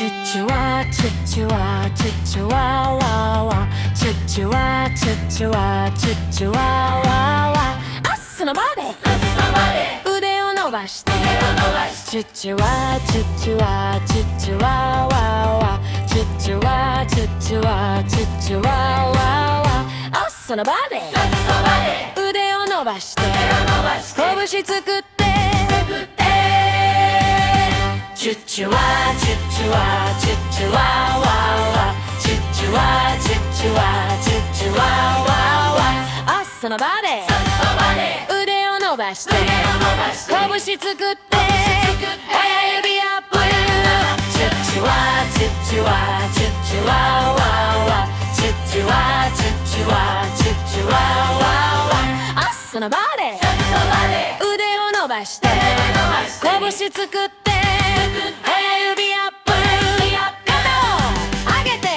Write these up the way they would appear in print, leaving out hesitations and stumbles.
チュチュワチュチュワチュチュワワワチュチュワチュチュワチュチュワワワアッスのバディ腕を伸ばしてチュチュワチュチュワチュチュワワワチュチュワチュチュワチュチュワワワアッスのバディ腕を伸ばして拳作ってチュチュワチュチュワチュチュワワワチュチュワチュチュワチュチュワワワアッサのバディ腕を伸ばして拳作って親指アップチュチュワチュチュワチュチュワワワチュチュワチュチュワチュチュワワワアッサのバディ腕を伸ばして拳作って親指アップ肩を上げて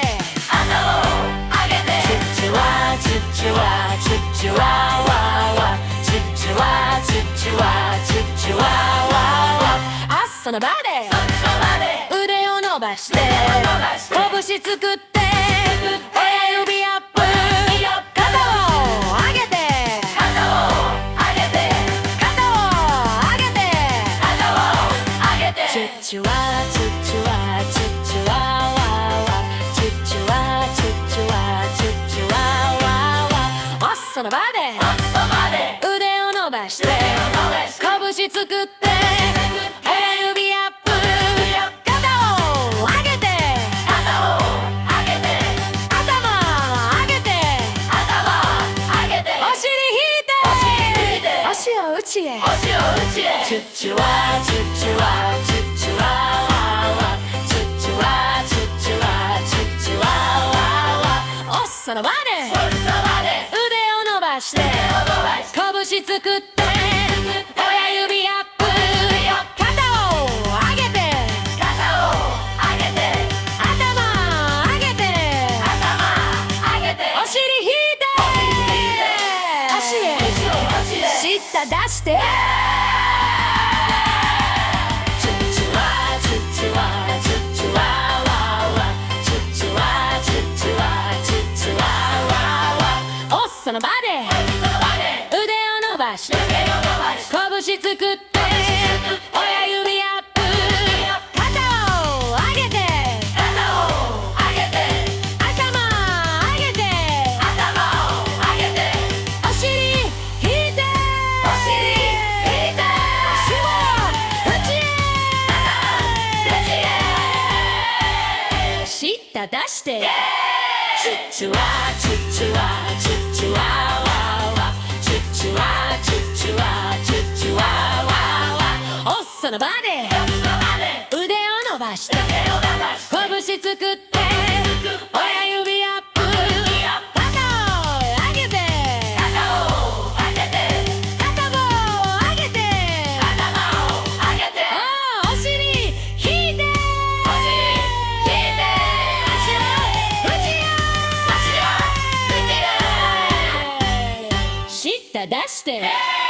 チュチュワチュチュワチュチュワワワチュチュワチュチュワチュチュワワワアッサのバディ腕を伸ばして拳作って親指アップ肩を上げてチュチュワチュチュワチュチュワワワチュチュワチュチュワチュチュワワワアッサのバディ腕を伸ばして拳作って親指アップ肩を上げて頭上げてお尻引いて足を内へチュチュワチュチュワチュチュワワワチュチュワチュチュワチュチュワワワおっさのバディ腕を伸ばして拳作って親指アップ肩を上げて頭上げてお尻引いて足へ舌出してそのバディ腕を伸ばして拳作って親指アップ肩を上げて頭上げてお尻引いて足を内へ舌出してチュチュワチュチュワチュチュワワワチュチュワチュチュワチュチュワワワおっさのバディ腕を伸ばして拳作って親指アップ肩を上げてお尻引いて舌出して